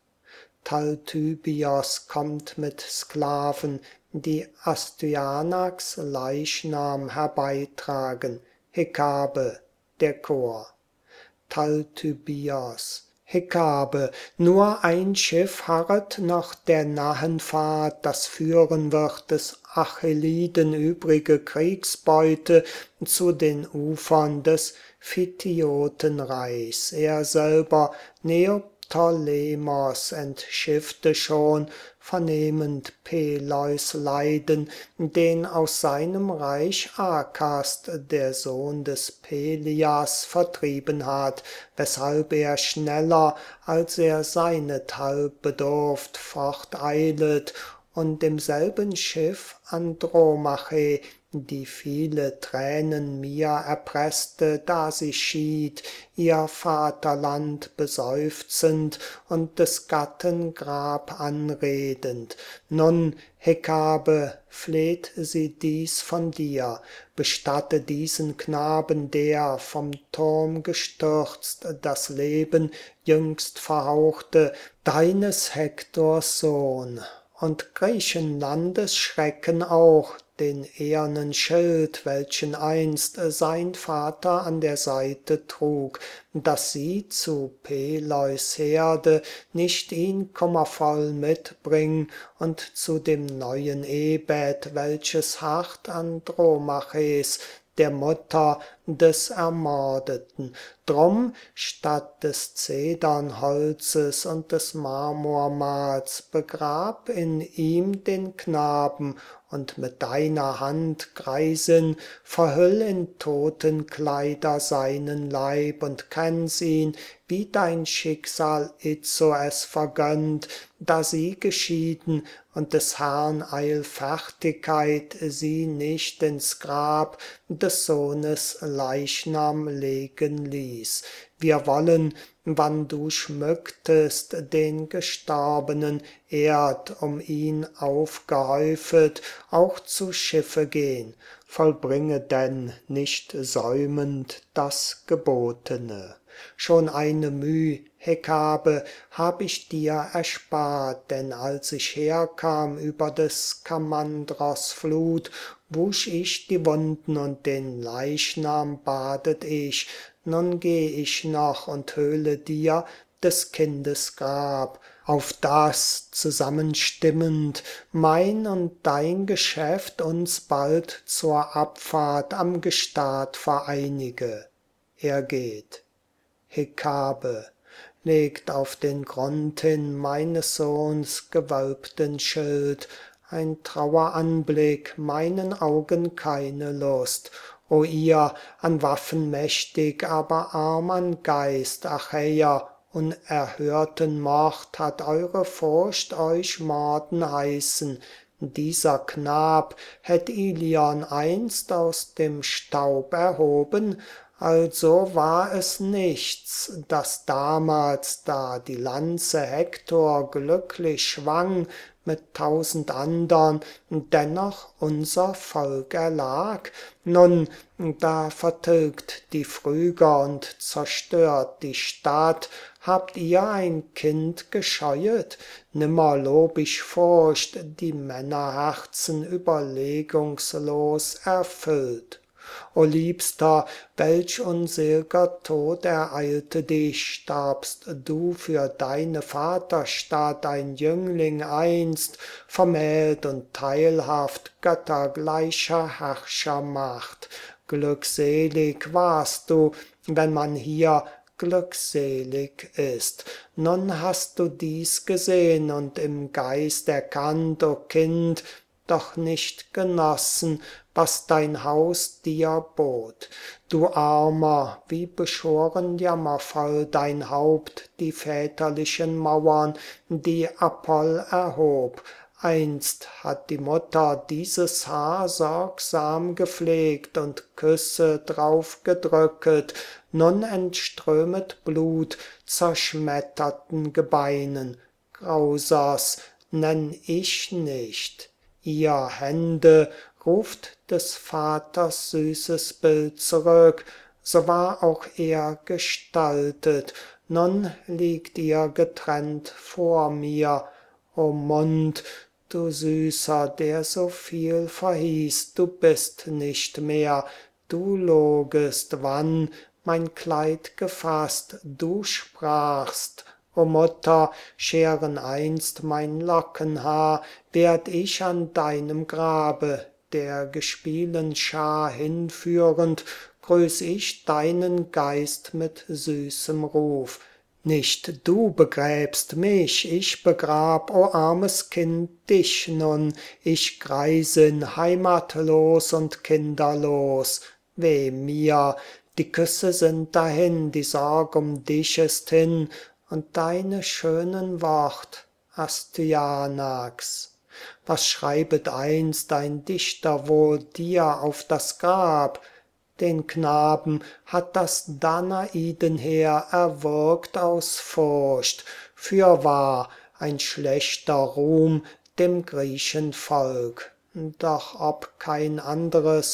Talthybios kommt mit Sklaven, die Astyanax Leichnam herbeitragen. Hekabe, der Chor. Talthybios. Hekabe, nur ein Schiff harret noch der nahen Fahrt, das führen wird des Achilliden übrige Kriegsbeute zu den Ufern des Phthiotenreichs. Er selber, Neoptolemos, entschiffte schon, vernehmend Peleus Leiden, den aus seinem Reich Arkast, der Sohn des Pelias, vertrieben hat, weshalb er schneller, als er seinethalb bedurft, forteilet und demselben Schiff Andromache, die viele Tränen mir erpresste, da sie schied, ihr Vaterland beseufzend und des Gatten Grab anredend. Nun, Hekabe, fleht sie dies von dir, bestatte diesen Knaben, der vom Turm gestürzt das Leben jüngst verhauchte, deines Hektors Sohn, und Griechenlandes Schrecken auch, den ehernen Schild, welchen einst sein Vater an der Seite trug, dass sie zu Peleus Herde nicht ihn kummervoll mitbring und zu dem neuen Ehbett, welches hart Andromaches, der Mutter des Ermordeten. Drum, statt des Zedernholzes und des Marmormahls, begrab in ihm den Knaben und mit deiner Hand, Greisin, verhüll in Totenkleider seinen Leib und kenn's ihn, wie dein Schicksal itzo es vergönnt, da sie geschieden und des Herrn Eilfertigkeit sie nicht ins Grab des Sohnes Leichnam legen ließ. Wir wollen, wann du schmücktest den Gestorbenen Erd um ihn aufgehäufet, auch zu Schiffe gehn, vollbringe denn nicht säumend das Gebotene. Schon eine Müh, Hekabe, hab ich dir erspart, denn als ich herkam über des Kamandros Flut, wusch ich die Wunden und den Leichnam badet ich, nun geh ich noch und höhle dir des Kindes Grab, auf das zusammenstimmend mein und dein Geschäft uns bald zur Abfahrt am Gestad vereinige. Er geht. Hekabe, legt auf den Grund hin meines Sohns gewölbten Schild, ein Traueranblick, meinen Augen keine Lust. O ihr, an Waffen mächtig, aber arm an Geist, Achäer, unerhörten Mord hat eure Furcht euch morden heißen. Dieser Knab hätt Ilion einst aus dem Staub erhoben, also war es nichts, dass damals, da die Lanze Hektor glücklich schwang, mit 1000 andern, dennoch unser Volk erlag. Nun, da vertilgt die Phryger und zerstört die Stadt, habt ihr ein Kind gescheuet? Nimmer lob ich Furcht, die Männerherzen überlegungslos erfüllt. O Liebster, welch unsel'ger Tod ereilte dich, starbst du für deine Vaterstadt, ein Jüngling einst, vermählt und teilhaft göttergleicher Herrschermacht. Glückselig warst du, wenn man hier glückselig ist. Nun hast du dies gesehn und im Geist erkannt, o Kind, doch nicht genossen, was dein Haus dir bot. Du Armer, wie beschoren jammervoll dein Haupt die väterlichen Mauern, die Apoll erhob. Einst hat die Mutter dieses Haar sorgsam gepflegt und Küsse drauf gedrücket, nun entströmet Blut zerschmetterten Gebeinen. Grausers nenn ich nicht. Ihr Hände ruft des Vaters süßes Bild zurück, so war auch er gestaltet, nun liegt ihr getrennt vor mir. O Mund, du Süßer, der so viel verhieß, du bist nicht mehr, du logest, wann mein Kleid gefasst, du sprachst, o Mutter, scheren einst mein Lockenhaar, werd ich an deinem Grabe, der gespielen Schar hinführend, grüß ich deinen Geist mit süßem Ruf. Nicht du begräbst mich, ich begrab, o armes Kind, dich nun, ich Greisin, heimatlos und kinderlos. Weh mir, die Küsse sind dahin, die Sorg um dich ist hin, und deine schönen Wort, Astyanax. Was schreibet einst ein Dichter wohl dir auf das Grab? Den Knaben hat das Danaidenheer erwürgt aus Furcht, fürwahr ein schlechter Ruhm dem Griechenvolk. Doch ob kein anderes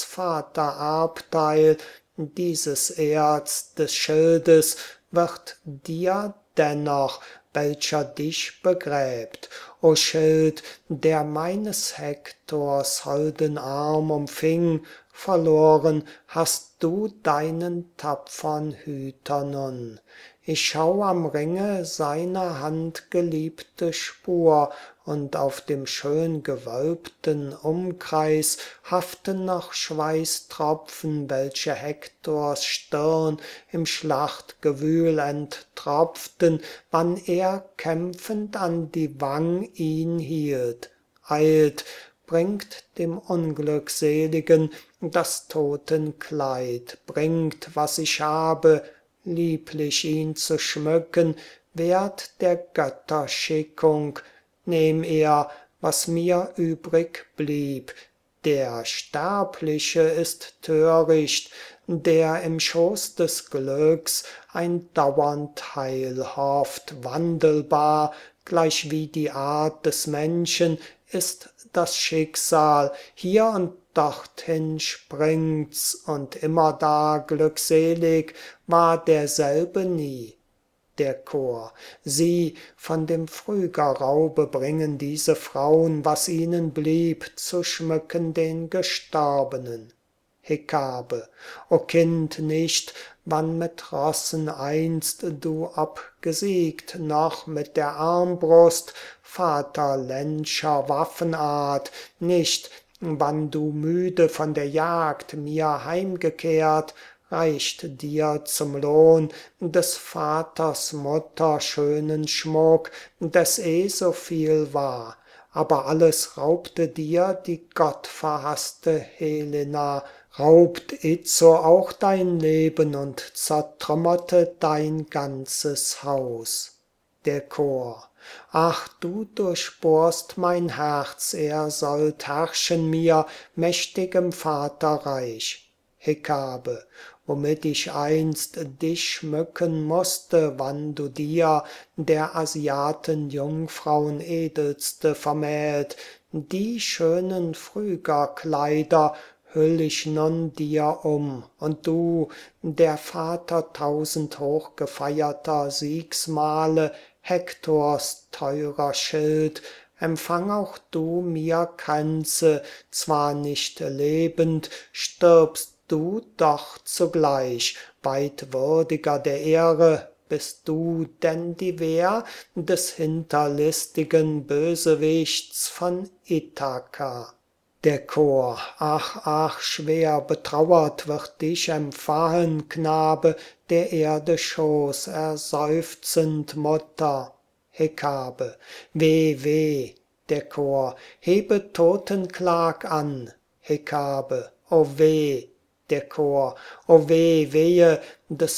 Vatererbteil dieses Erz des Schildes wird dir dennoch, welcher dich begräbt. O Schild, der meines Hektors holden Arm umfing, verloren hast du deinen tapfern Hüter nun. Ich schau am Ringe seiner handgeliebte Spur, und auf dem schön gewölbten Umkreis haften noch Schweißtropfen, welche Hektors Stirn im Schlachtgewühl enttropften, wann er kämpfend an die Wang ihn hielt. Eilt, bringt dem Unglückseligen das Totenkleid, bringt, was ich habe, lieblich ihn zu schmücken, wert der Götter Schickung, nehm er, was mir übrig blieb. Der Sterbliche ist töricht, der im Schoß des Glücks ein dauernd Heil hofft, wandelbar, gleichwie die Art des Menschen ist das Schicksal, hier und dorthin springt's, und immerdar glückselig war derselbe nie. Der Chor: Sie, von dem Phrygerraube bringen diese Fraun, was ihnen blieb, zu schmücken den Gestorbenen. Hekabe: O Kind, nicht, wann mit Rossen einst du obgesiegt, noch mit der Armbrust vaterländscher Waffenart, nicht, wann du müde von der Jagd mir heimgekehrt, reicht dir zum Lohn des Vaters Mutter schönen Schmuck, des so viel war. Aber alles raubte dir die gottverhasste Helena, raubt itzo auch dein Leben und zertrümmerte dein ganzes Haus. Der Chor: Ach, du durchbohrst mein Herz, er sollt herrschen mir, mächtig im Vaterreich. Hekabe: Womit ich einst dich schmücken mußte, wann du dir der Asiaten Jungfrauen edelste vermählt, die schönen Phrygerkleider hüll ich nun dir und du, der Vater tausend hochgefeierter Siegsmale, Hektors teurer Schild, empfang auch du mir Kränze, zwar nicht lebend, stirbst du doch zugleich, weit würdiger der Ehre bist du denn die Wehr des hinterlistigen Bösewichts von Ithaka. Der Chor: ach, ach, schwer betrauert wird dich empfahen, Knabe, der Erde Schoß, erseufzend Mutter. Hekabe: weh, weh. Der Chor: hebe Totenklag an. Hekabe: o weh. Der Chor: o weh, wehe des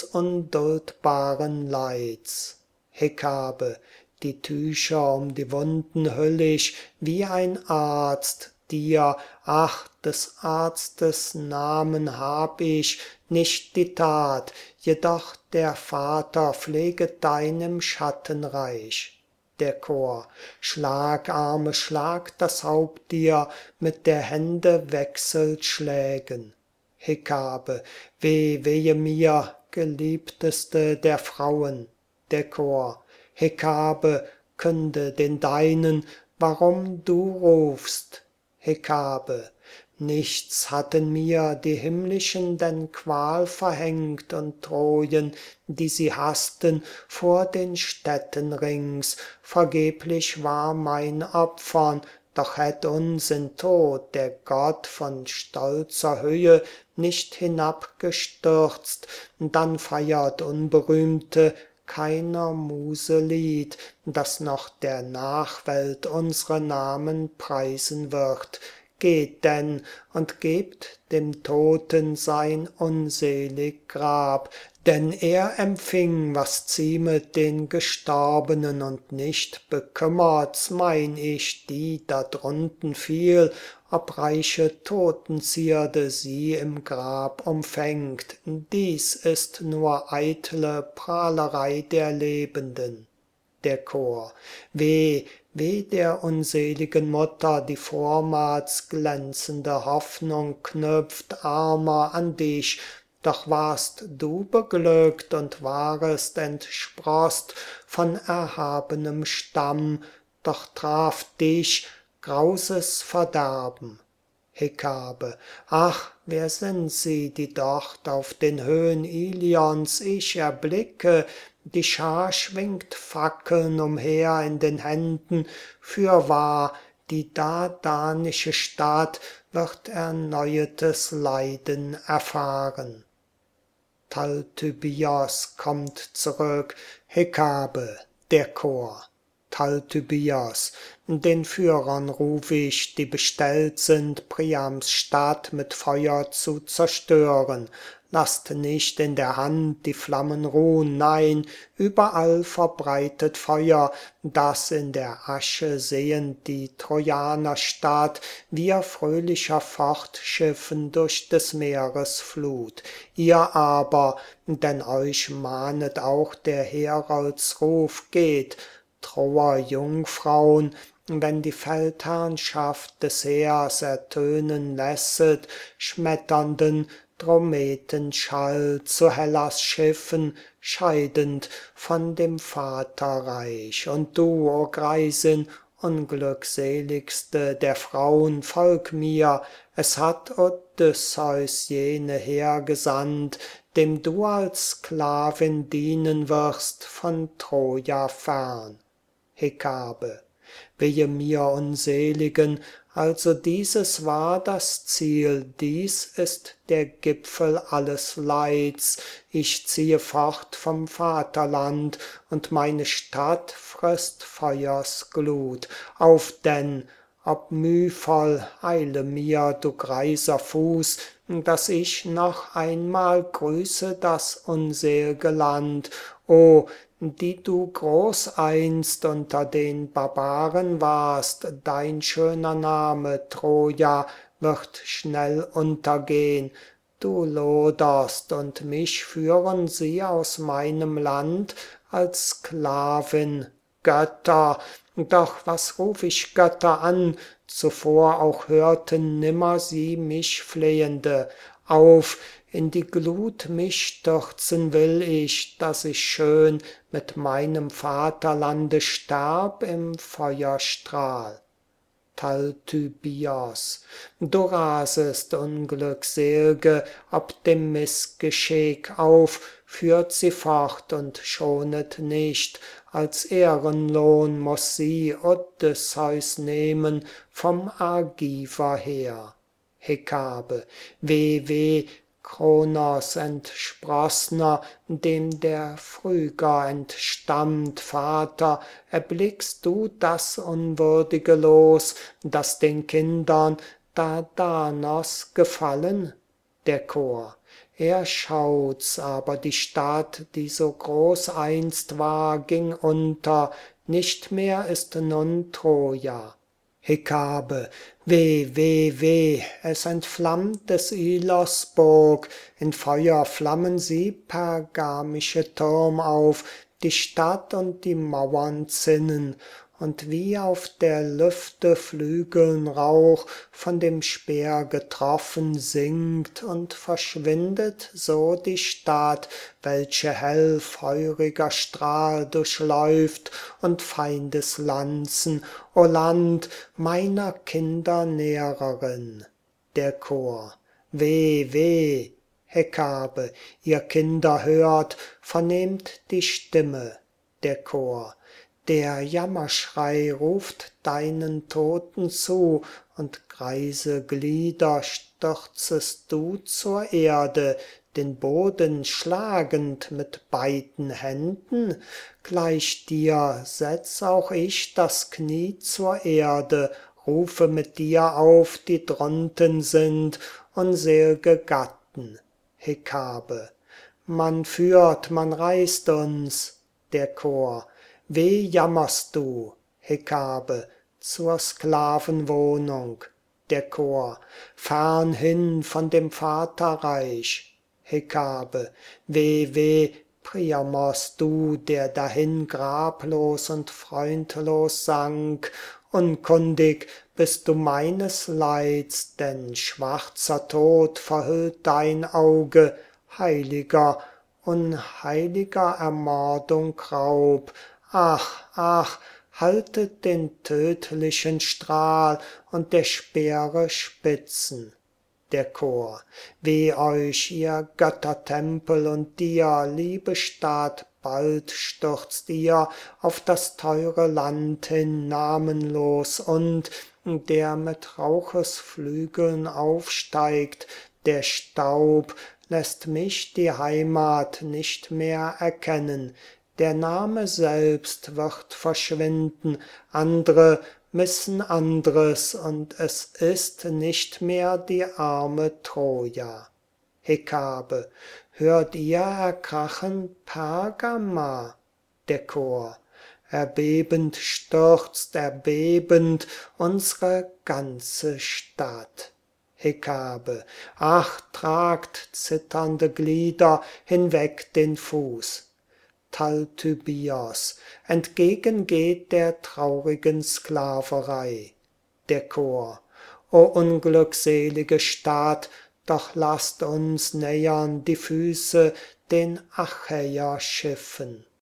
unduldbaren Leids. Hekabe: die Tücher um die Wunden hüll ich, wie ein Arzt, dir, ach, des Arztes Namen hab ich, nicht die Tat, jedoch der Vater pfleget dein im Schattenreich. Der Chor: schlag, Arme, schlag das Haupt dir mit der Hände Wechselschlägen. Hekabe: weh, wehe mir, geliebteste der Frauen. Der Chor: Hekabe, künde den Deinen, warum du rufst. Hekabe: nichts hatten mir die himmlischen denn Qual verhängt und Trojen, die sie hassten vor den Städten rings, vergeblich war mein Opfern, doch hätt uns in Tod der Gott von stolzer Höhe nicht hinabgestürzt, dann feiert Unberühmte keiner Muse Lied, das noch der Nachwelt unsre Namen preisen wird. Geht denn und gebt dem Toten sein unselig Grab, denn er empfing, was ziemet den Gestorbenen, und nicht bekümmert's, mein ich, die da drunten fiel, ob reiche Totenzierde sie im Grab umfängt. Dies ist nur eitle Prahlerei der Lebenden. Der Chor: weh, weh der unseligen Mutter, die vormals glänzende Hoffnung knüpft, Armer, an dich, doch warst du beglückt und warest entsproßt von erhabenem Stamm, doch traf dich grauses Verderben. Hekabe: ach, wer sind sie, die dort auf den Höhen Ilions ich erblicke? Die Schar schwingt Fackeln umher in den Händen, fürwahr, die dardanische Stadt wird erneuetes Leiden erfahren. Talthybios kommt zurück. Hekabe: der Chor: Talthybios: den Führern ruf ich, die bestellt sind, Priams Stadt mit Feuer zu zerstören. Lasst nicht in der Hand die Flammen ruhn, nein, überall verbreitet Feuer, dass in der Asche sehen die Trojaner Stadt, wir fröhlicher fortschiffen durch des Meeres Flut. Ihr aber, denn euch mahnet auch der Heroldsruf, geht, Troer Jungfraun, wenn die Feldherrnschaft des Heers ertönen lässet, schmetternden Drometenschall zu Hellas Schiffen, scheidend von dem Vaterreich. Und du, o Greisin, unglückseligste der Frauen, folg mir, es hat Odysseus jene hergesandt, dem du als Sklavin dienen wirst von Troja fern. Hekabe: wehe mir unseligen, also dieses war das Ziel, dies ist der Gipfel alles Leids, ich ziehe fort vom Vaterland, und meine Stadt frisst Feuers Glut. Auf denn, ob mühvoll, eile mir, du greiser Fuß, dass ich noch einmal grüße das unsel'ge Land. O, die du groß einst unter den Barbaren warst, dein schöner Name, Troja, wird schnell untergehn. Du loderst, und mich führen sie aus meinem Land als Sklavin. Götter, doch was ruf ich Götter an, zuvor auch hörten nimmer sie mich flehende. Auf, in die Glut mich stürzen will ich, dass ich schön mit meinem Vaterlande sterb im Feuerstrahl. Talthybios. Du rasest, Unglücksel'ge, ob dem Missgeschick auf, führt sie fort und schonet nicht, als Ehrenlohn muß sie Odysseus nehmen vom Argiver her. Hekabe, weh, weh, Kronos Entsprossner, dem der Phryger entstammt, Vater, erblickst du das unwürdige Los, das den Kindern Dardanos gefallen? Der Chor, er schaut's, aber die Stadt, die so groß einst war, ging unter, nicht mehr ist nun Troja. Hekabe, weh, weh, weh, es entflammt des Ilos Burg, in Feuer flammen sie pergamische Turm auf, die Stadt und die Mauern zinnen, und wie auf der Lüfte Flügeln Rauch von dem Speer getroffen sinkt und verschwindet so die Stadt, welche hell feuriger Strahl durchläuft und Feindeslanzen, o Land meiner Kinder Nährerin. Der Chor, weh, weh, Hekabe, ihr Kinder hört, vernehmt die Stimme. Der Chor, der Jammerschrei ruft deinen Toten zu, und greise Glieder stürzest du zur Erde, den Boden schlagend mit beiden Händen? Gleich dir setz auch ich das Knie zur Erde, rufe mit dir auf, die drunten sind, unsel'ge Gatten. Hekabe, man führt, man reißt uns. Der Chor, weh jammerst du, Hekabe, zur Sklavenwohnung. Der Chor, fern hin von dem Vaterreich. Hekabe, weh, weh, Priamos, du, der dahin grablos und freundlos sank, unkundig bist du meines Leids, denn schwarzer Tod verhüllt dein Auge, heiliger, unheiliger Ermordung Raub. Ach, ach, haltet den tödlichen Strahl und der Speere Spitzen. Der Chor, weh euch, ihr Göttertempel, und dir, liebe Stadt, bald stürzt ihr auf das teure Land hin, namenlos, und der mit Rauchesflügeln aufsteigt, der Staub lässt mich die Heimat nicht mehr erkennen, der Name selbst wird verschwinden, andre missen andres, und es ist nicht mehr die arme Troja. Hekabe, hört ihr erkrachen Pergama? Der Chor, erbebend stürzt, erbebend unsere ganze Stadt. Hekabe, ach, tragt zitternde Glieder hinweg den Fuß. Talthybios, entgegen geht der traurigen Sklaverei. Der Chor, o unglückselige Stadt, doch lasst uns nähern die Füße den Achäerschiffen.